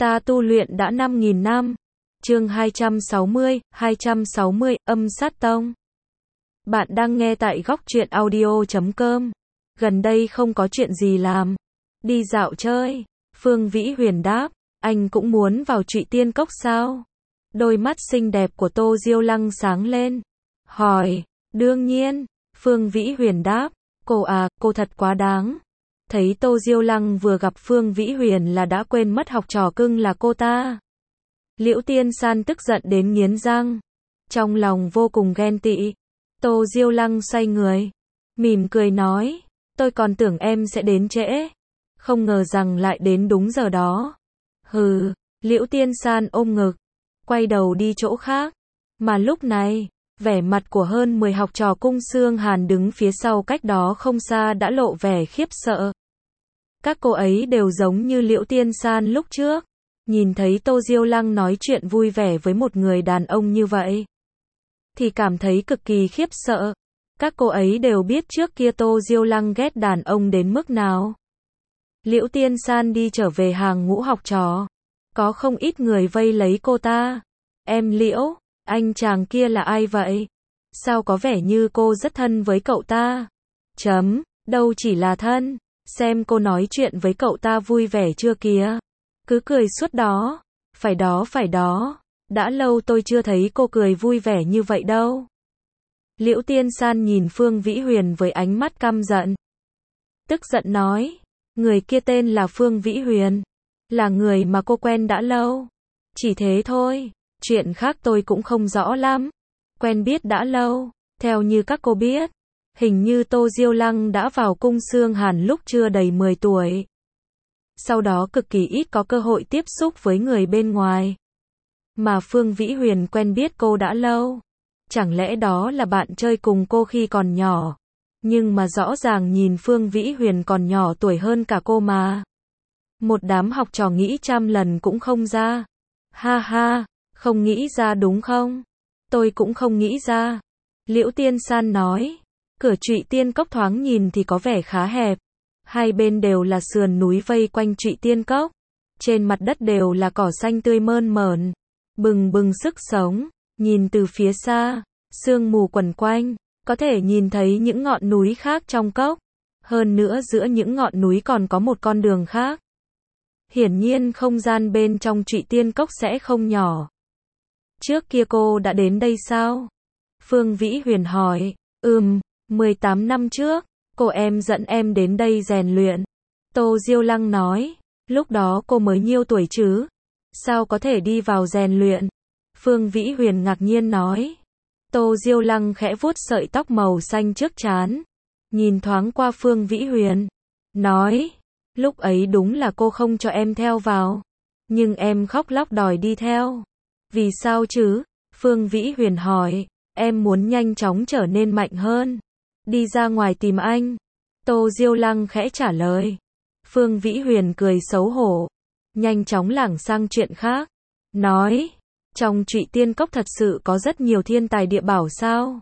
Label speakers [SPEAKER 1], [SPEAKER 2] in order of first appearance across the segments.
[SPEAKER 1] Ta tu luyện đã 5.000 năm. Chương 260, Âm Sát Tông. Bạn đang nghe tại góc truyện audio.com. Gần đây không có chuyện gì làm. Đi dạo chơi. Phương Vĩ Huyền đáp, anh cũng muốn vào Trụy Tiên Cốc sao? Đôi mắt xinh đẹp của Tô Diêu Lăng sáng lên. Hỏi, đương nhiên. Phương Vĩ Huyền đáp, cô thật quá đáng. Thấy Tô Diêu Lăng vừa gặp Phương Vĩ Huyền là đã quên mất học trò cưng là cô ta. Liễu Tiên San tức giận đến nghiến răng. Trong lòng vô cùng ghen tị. Tô Diêu Lăng xoay người. Mỉm cười nói, tôi còn tưởng em sẽ đến trễ. Không ngờ rằng lại đến đúng giờ đó. Hừ, Liễu Tiên San ôm ngực. Quay đầu đi chỗ khác. Mà lúc này, vẻ mặt của hơn 10 học trò cung Xương Hàn đứng phía sau cách đó không xa đã lộ vẻ khiếp sợ. Các cô ấy đều giống như Liễu Tiên San lúc trước. Nhìn thấy Tô Diêu Lăng nói chuyện vui vẻ với một người đàn ông như vậy, thì cảm thấy cực kỳ khiếp sợ. Các cô ấy đều biết trước kia Tô Diêu Lăng ghét đàn ông đến mức nào. Liễu Tiên San đi trở về hàng ngũ học trò. Có không ít người vây lấy cô ta. Em Liễu, anh chàng kia là ai vậy? Sao có vẻ như cô rất thân với cậu ta? Đâu chỉ là thân. Xem cô nói chuyện với cậu ta vui vẻ chưa kìa. Cứ cười suốt đó. Phải đó. Đã lâu tôi chưa thấy cô cười vui vẻ như vậy đâu. Liễu Tiên San nhìn Phương Vĩ Huyền với ánh mắt căm giận. Tức giận nói, người kia tên là Phương Vĩ Huyền. Là người mà cô quen đã lâu. Chỉ thế thôi, chuyện khác tôi cũng không rõ lắm. Quen biết đã lâu, theo như các cô biết. Hình như Tô Diêu Lăng đã vào cung Xương Hàn lúc chưa đầy 10 tuổi. Sau đó cực kỳ ít có cơ hội tiếp xúc với người bên ngoài. Mà Phương Vĩ Huyền quen biết cô đã lâu. Chẳng lẽ đó là bạn chơi cùng cô khi còn nhỏ? Nhưng mà rõ ràng nhìn Phương Vĩ Huyền còn nhỏ tuổi hơn cả cô mà. Một đám học trò nghĩ trăm lần cũng không ra. Ha ha, không nghĩ ra đúng không? Tôi cũng không nghĩ ra. Liễu Tiên San nói. Cửa Trụy Tiên Cốc thoáng nhìn thì có vẻ khá hẹp. Hai bên đều là sườn núi vây quanh Trụy Tiên Cốc. Trên mặt đất đều là cỏ xanh tươi mơn mởn, bừng bừng sức sống. Nhìn từ phía xa, sương mù quẩn quanh, có thể nhìn thấy những ngọn núi khác trong cốc. Hơn nữa giữa những ngọn núi còn có một con đường khác. Hiển nhiên không gian bên trong Trụy Tiên Cốc sẽ không nhỏ. Trước kia cô đã đến đây sao? Phương Vĩ Huyền hỏi. 18 năm trước, cô em dẫn em đến đây rèn luyện. Tô Diêu Lăng nói. Lúc đó cô mới nhiêu tuổi chứ? Sao có thể đi vào rèn luyện? Phương Vĩ Huyền ngạc nhiên nói. Tô Diêu Lăng khẽ vuốt sợi tóc màu xanh trước trán. Nhìn thoáng qua Phương Vĩ Huyền. Nói. Lúc ấy đúng là cô không cho em theo vào. Nhưng em khóc lóc đòi đi theo. Vì sao chứ? Phương Vĩ Huyền hỏi. Em muốn nhanh chóng trở nên mạnh hơn. Đi ra ngoài tìm anh. Tô Diêu Lăng khẽ trả lời. Phương Vĩ Huyền cười xấu hổ. Nhanh chóng lảng sang chuyện khác. Nói. Trong Trụy Tiên Cốc thật sự có rất nhiều thiên tài địa bảo sao?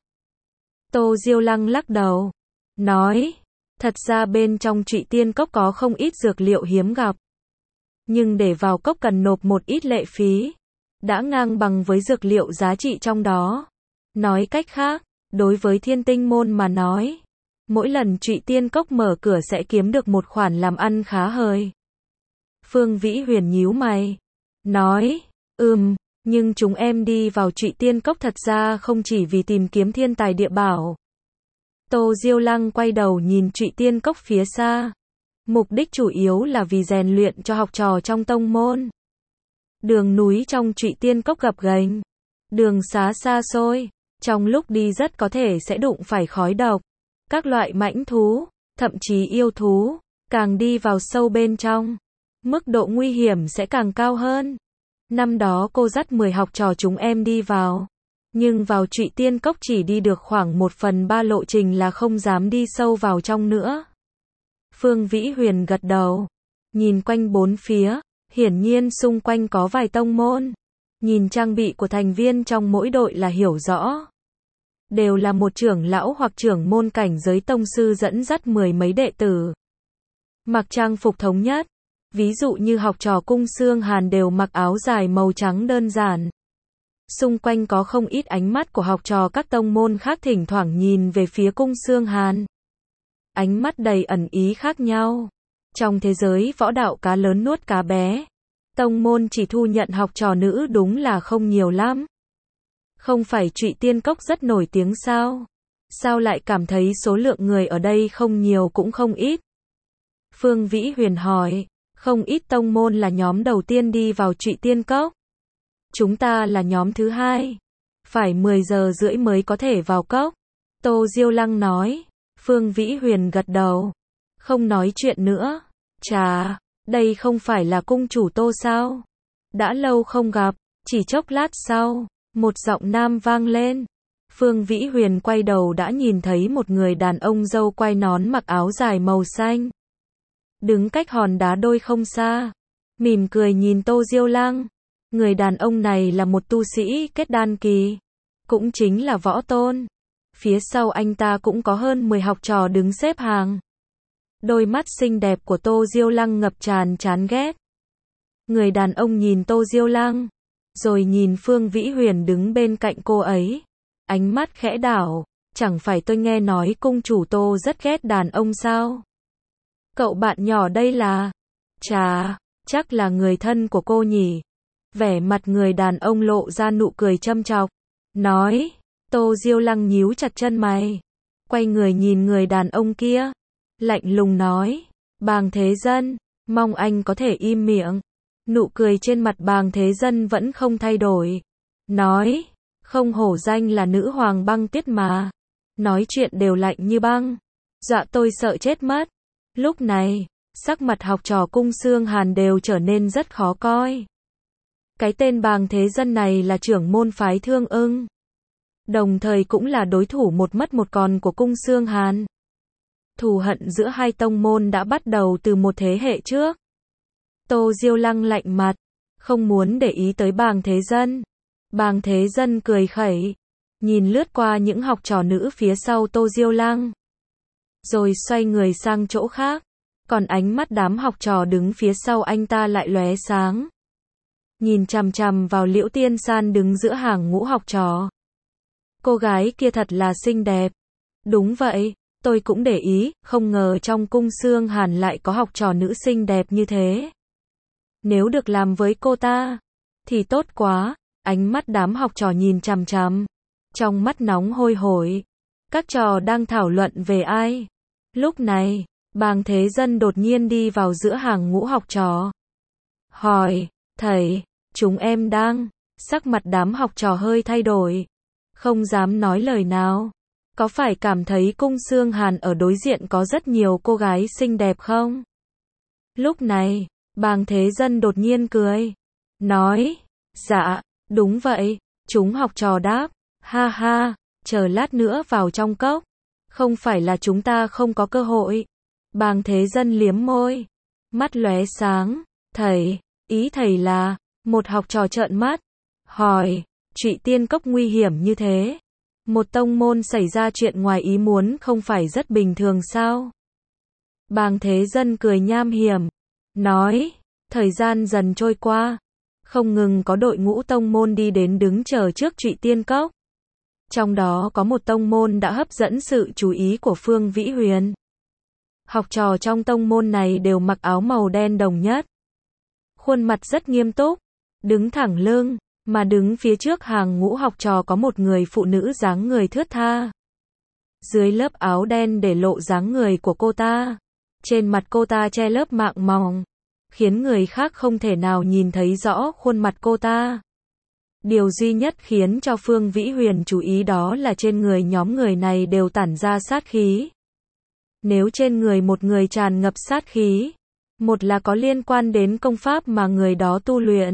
[SPEAKER 1] Tô Diêu Lăng lắc đầu. Nói. Thật ra bên trong Trụy Tiên Cốc có không ít dược liệu hiếm gặp. Nhưng để vào cốc cần nộp một ít lệ phí. Đã ngang bằng với dược liệu giá trị trong đó. Nói cách khác, đối với Thiên Tinh Môn mà nói, mỗi lần Trụy Tiên Cốc mở cửa sẽ kiếm được một khoản làm ăn khá hời. Phương Vĩ Huyền nhíu mày. Nói, nhưng chúng em đi vào Trụy Tiên Cốc thật ra không chỉ vì tìm kiếm thiên tài địa bảo. Tô Diêu Lăng quay đầu nhìn Trụy Tiên Cốc phía xa. Mục đích chủ yếu là vì rèn luyện cho học trò trong tông môn. Đường núi trong Trụy Tiên Cốc gập ghềnh, đường xá xa xôi, trong lúc đi rất có thể sẽ đụng phải khói độc, các loại mãnh thú, thậm chí yêu thú. Càng đi vào sâu bên trong, mức độ nguy hiểm sẽ càng cao hơn. Năm đó cô dắt 10 học trò chúng em đi vào, nhưng vào Trụy Tiên Cốc chỉ đi được khoảng 1/3 lộ trình là không dám đi sâu vào trong nữa. Phương Vĩ Huyền gật đầu, nhìn quanh bốn phía, hiển nhiên xung quanh có vài tông môn. Nhìn trang bị của thành viên trong mỗi đội là hiểu rõ. Đều là một trưởng lão hoặc trưởng môn cảnh giới tông sư dẫn dắt 10 mấy đệ tử. Mặc trang phục thống nhất, Ví dụ như học trò Cung Xương Hàn đều mặc áo dài màu trắng đơn giản. Xung quanh có không ít ánh mắt của học trò các tông môn khác thỉnh thoảng nhìn về phía Cung Xương Hàn. Ánh mắt đầy ẩn ý khác nhau. Trong thế giới võ đạo cá lớn nuốt cá bé, tông môn chỉ thu nhận học trò nữ đúng là không nhiều lắm. Không phải Trụy Tiên Cốc rất nổi tiếng sao? Sao lại cảm thấy số lượng người ở đây không nhiều cũng không ít? Phương Vĩ Huyền hỏi, không ít tông môn là nhóm đầu tiên đi vào Trụy Tiên Cốc. Chúng ta là nhóm thứ hai. Phải 10 giờ rưỡi mới có thể vào cốc. Tô Diêu Lăng nói. Phương Vĩ Huyền gật đầu. Không nói chuyện nữa. Chà, đây không phải là cung chủ Tô sao? Đã lâu không gặp. Chỉ chốc lát sau, một giọng nam vang lên. Phương Vĩ Huyền quay đầu đã nhìn thấy một người đàn ông râu quai nón mặc áo dài màu xanh. Đứng cách hòn đá đôi không xa. Mỉm cười nhìn Tô Diêu Lăng. Người đàn ông này là một tu sĩ kết đan kỳ. Cũng chính là Võ Tôn. Phía sau anh ta cũng có hơn 10 học trò đứng xếp hàng. Đôi mắt xinh đẹp của Tô Diêu Lăng ngập tràn chán ghét. Người đàn ông nhìn Tô Diêu Lăng, rồi nhìn Phương Vĩ Huyền đứng bên cạnh cô ấy. Ánh mắt khẽ đảo, chẳng phải tôi nghe nói cung chủ Tô rất ghét đàn ông sao? Cậu bạn nhỏ đây là... Chà, chắc là người thân của cô nhỉ? Vẻ mặt người đàn ông lộ ra nụ cười châm chọc. Nói, Tô Diêu Lăng nhíu chặt chân mày. Quay người nhìn người đàn ông kia. Lạnh lùng nói, Bàng Thế Dân, mong anh có thể im miệng. Nụ cười trên mặt Bàng Thế Dân vẫn không thay đổi. Nói, không hổ danh là nữ hoàng băng tuyết mà. Nói chuyện đều lạnh như băng. Dọa tôi sợ chết mất. Lúc này, sắc mặt học trò Cung Xương Hàn đều trở nên rất khó coi. Cái tên Bàng Thế Dân này là trưởng môn phái Thương Ưng. Đồng thời cũng là đối thủ một mất một còn của Cung Xương Hàn. Thù hận giữa hai tông môn đã bắt đầu từ một thế hệ trước. Tô Diêu Lăng lạnh mặt, không muốn để ý tới Bàng Thế Dân. Bàng Thế Dân cười khẩy, nhìn lướt qua những học trò nữ phía sau Tô Diêu Lăng. Rồi xoay người sang chỗ khác, còn ánh mắt đám học trò đứng phía sau anh ta lại lóe sáng. Nhìn chằm chằm vào Liễu Tiên San đứng giữa hàng ngũ học trò. Cô gái kia thật là xinh đẹp. Đúng vậy, tôi cũng để ý, không ngờ trong Cung Xương Hàn lại có học trò nữ xinh đẹp như thế. Nếu được làm với cô ta, thì tốt quá. Ánh mắt đám học trò nhìn chằm chằm, trong mắt nóng hôi hổi. Các trò đang thảo luận về ai. Lúc này, Bàng Thế Dân đột nhiên đi vào giữa hàng ngũ học trò. Hỏi, thầy, chúng em đang... Sắc mặt đám học trò hơi thay đổi. Không dám nói lời nào. Có phải cảm thấy Cung Xương Hàn ở đối diện có rất nhiều cô gái xinh đẹp không? Lúc này, Bàng Thế Dân đột nhiên cười. Nói, dạ, đúng vậy. Chúng học trò đáp, ha ha, chờ lát nữa vào trong cốc. Không phải là chúng ta không có cơ hội. Bàng Thế Dân liếm môi, mắt lóe sáng. Thầy, ý thầy là... Một học trò trợn mắt, hỏi, Trụy Tiên Cốc nguy hiểm như thế. Một tông môn xảy ra chuyện ngoài ý muốn không phải rất bình thường sao? Bàng Thế Dân cười nham hiểm, nói, thời gian dần trôi qua, không ngừng có đội ngũ tông môn đi đến đứng chờ trước Trụy Tiên Cốc. Trong đó có một tông môn đã hấp dẫn sự chú ý của Phương Vĩ Huyền. Học trò trong tông môn này đều mặc áo màu đen đồng nhất. Khuôn mặt rất nghiêm túc, đứng thẳng lưng, mà đứng phía trước hàng ngũ học trò có một người phụ nữ dáng người thướt tha. Dưới lớp áo đen để lộ dáng người của cô ta. Trên mặt cô ta che lớp mạng mỏng, khiến người khác không thể nào nhìn thấy rõ khuôn mặt cô ta. Điều duy nhất khiến cho Phương Vĩ Huyền chú ý đó là trên người nhóm người này đều tản ra sát khí. Nếu trên người một người tràn ngập sát khí, một là có liên quan đến công pháp mà người đó tu luyện.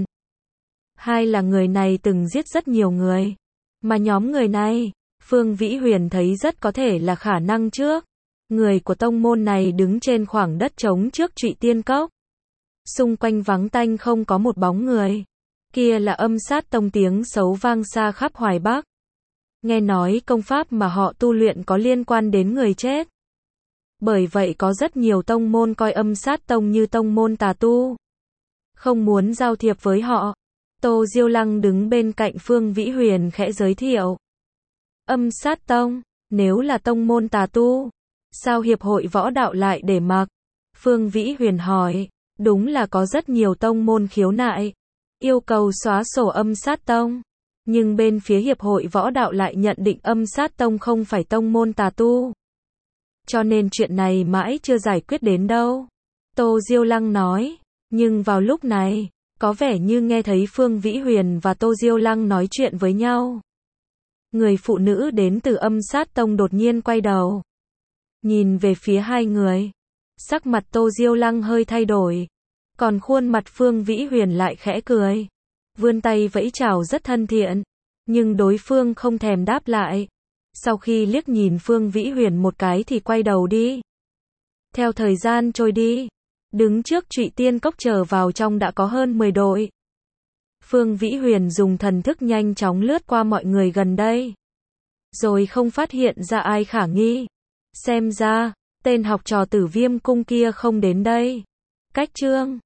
[SPEAKER 1] Hai là người này từng giết rất nhiều người. Mà nhóm người này, Phương Vĩ Huyền thấy rất có thể là khả năng trước. Người của tông môn này đứng trên khoảng đất trống trước Trụy Tiên Cốc. Xung quanh vắng tanh không có một bóng người. Kia là Âm Sát Tông, tiếng xấu vang xa khắp Hoài Bắc. Nghe nói công pháp mà họ tu luyện có liên quan đến người chết. Bởi vậy có rất nhiều tông môn coi Âm Sát Tông như tông môn tà tu. Không muốn giao thiệp với họ. Tô Diêu Lăng đứng bên cạnh Phương Vĩ Huyền khẽ giới thiệu. Âm Sát Tông, nếu là tông môn tà tu, sao hiệp hội võ đạo lại để mặc? Phương Vĩ Huyền hỏi, đúng là có rất nhiều tông môn khiếu nại, yêu cầu xóa sổ Âm Sát Tông. Nhưng bên phía hiệp hội võ đạo lại nhận định Âm Sát Tông không phải tông môn tà tu. Cho nên chuyện này mãi chưa giải quyết đến đâu. Tô Diêu Lăng nói, nhưng vào lúc này, có vẻ như nghe thấy Phương Vĩ Huyền và Tô Diêu Lăng nói chuyện với nhau. Người phụ nữ đến từ Âm Sát Tông đột nhiên quay đầu. Nhìn về phía hai người. Sắc mặt Tô Diêu Lăng hơi thay đổi. Còn khuôn mặt Phương Vĩ Huyền lại khẽ cười. Vươn tay vẫy chào rất thân thiện. Nhưng đối phương không thèm đáp lại. Sau khi liếc nhìn Phương Vĩ Huyền một cái thì quay đầu đi. Theo thời gian trôi đi. Đứng trước Trụy Tiên Cốc chờ vào trong đã có hơn 10 đội. Phương Vĩ Huyền dùng thần thức nhanh chóng lướt qua mọi người gần đây. Rồi không phát hiện ra ai khả nghi. Xem ra, tên học trò Tử Viêm Cung kia không đến đây. Cách chương